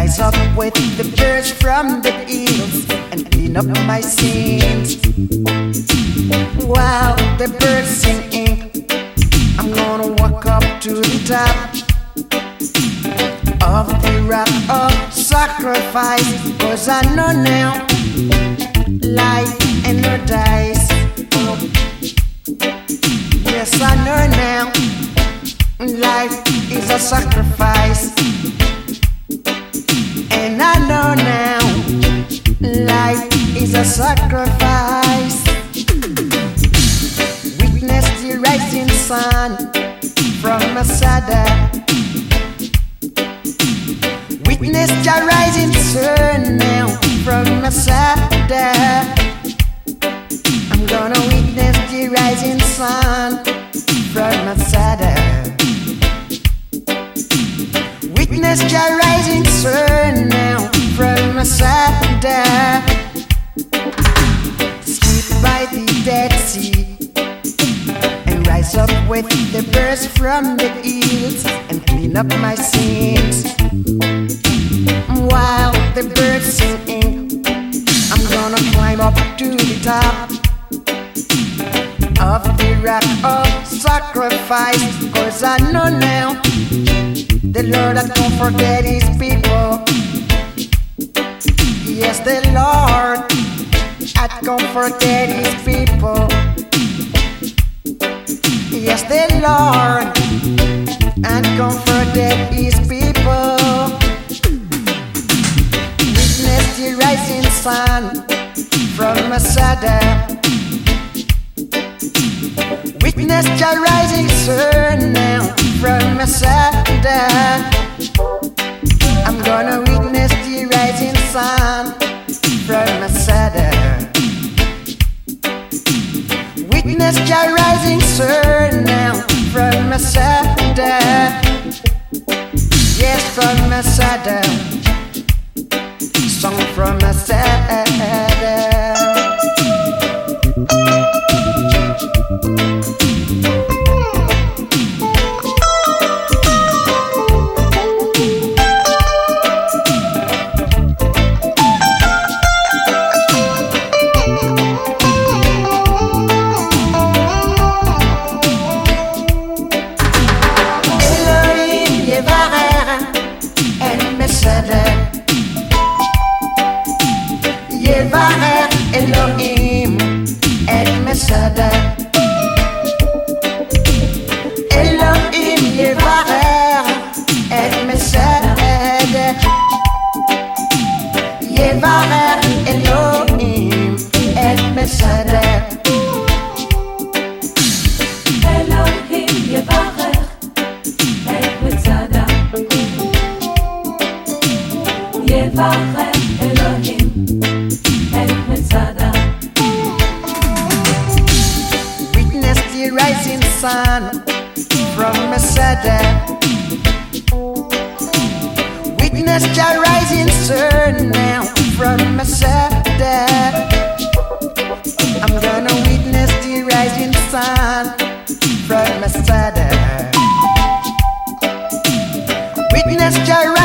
rise up with the birds from the hills and clean up my sins. While the birds singing, I'm gonna walk up to the top of the rock of sacrifice, 'cause I know now life and no dice. Yes, I know now life is a sacrifice, and I know now life is a sacrifice. Witness the rising sun from Masada. Witness the rising sun now from Masada. I'm gonna witness the rising sun from Masada. Witness the rising sun now from Masada. Sleep by the Dead Sea and rise up with the birds from the hills and clean up my sins. While the birds singing, I'm gonna climb up to the top of the rock of sacrifice, 'cause I know now the Lord had comforted his people. Yes, the Lord had comforted his people. Yes, the Lord had comforted his people. Witness the rising sun from Masada. Witness the rising sun now from Masada. I'm gonna witness the rising sun from Masada. Witness the rising sun now from Masada. Yes, from Masada. Song from Masada. Yevarer Elohim El Mesada. Elohim Yevarer El Mesada. Yevarer Elohim El Mesada. Elohim Yevarer El Mesada. Yevarer Elohim El Mesada. Witness the rising sun from Masada. Witness the rising sun now from Masada. I'm gonna witness the rising sun from Masada. Witness the